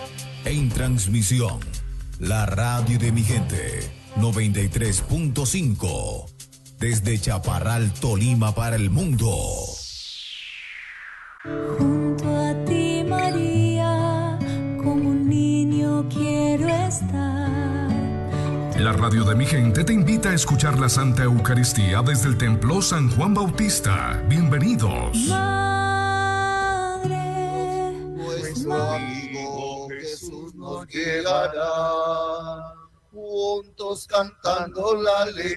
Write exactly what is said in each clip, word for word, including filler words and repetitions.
En transmisión, la radio de mi gente, noventa y tres punto cinco. Desde Chaparral, Tolima, para el mundo. Junto a ti, María, como un niño quiero estar. La radio de mi gente te invita a escuchar la Santa Eucaristía desde el Templo San Juan Bautista. Bienvenidos. Madre, nuestro amigo Jesús nos llegará, juntos cantando la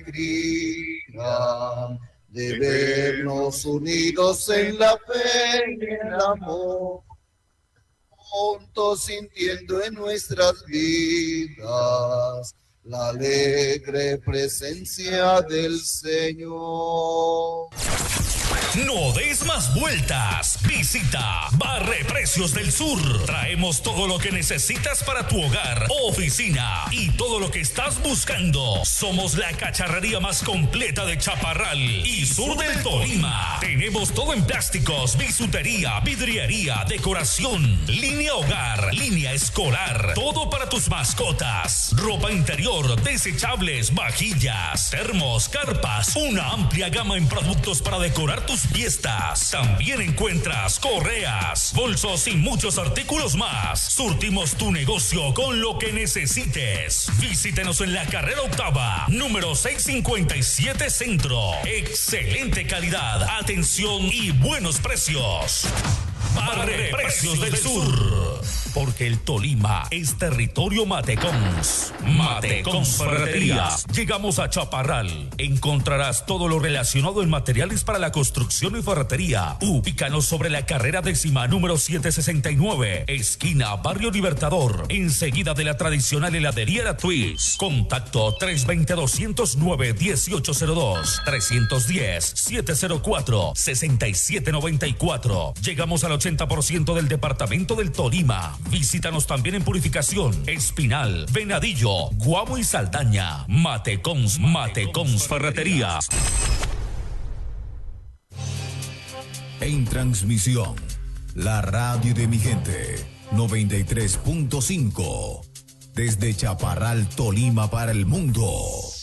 alegría de vernos unidos en la fe y en el amor, juntos sintiendo en nuestras vidas la alegre presencia del Señor. No des más vueltas. Visita Barre Precios del Sur. Traemos todo lo que necesitas para tu hogar, oficina y todo lo que estás buscando. Somos la cacharrería más completa de Chaparral y sur del Tolima. Tenemos todo en plásticos, bisutería, vidriería, decoración, línea hogar, línea escolar, todo para tus mascotas, ropa interior, desechables, vajillas, termos, carpas, una amplia gama en productos para decorar tus fiestas. También encuentras correas, bolsos y muchos artículos más. Surtimos tu negocio con lo que necesites. Visítenos en la carrera octava, número seiscientos cincuenta y siete Centro. Excelente calidad, atención y buenos precios. Barre Precios del Sur. Porque el Tolima es territorio Matecons. Matecons Ferreterías. Llegamos a Chaparral. Encontrarás todo lo relacionado en materiales para la construcción y ferretería. Ubícanos sobre la carrera décima número setecientos sesenta y nueve, esquina Barrio Libertador, enseguida de la tradicional heladería La Twist. Contacto tres dos cero, dos cero nueve, uno ocho cero dos, tres uno cero, siete cero cuatro, seis siete nueve cuatro. Llegamos al ochenta por ciento del departamento del Tolima. Visítanos también en Purificación, Espinal, Venadillo, Guamo y Saldaña. Matecons, Matecons Ferreterías. En transmisión, la radio de mi gente, noventa y tres punto cinco. Desde Chaparral, Tolima, para el mundo.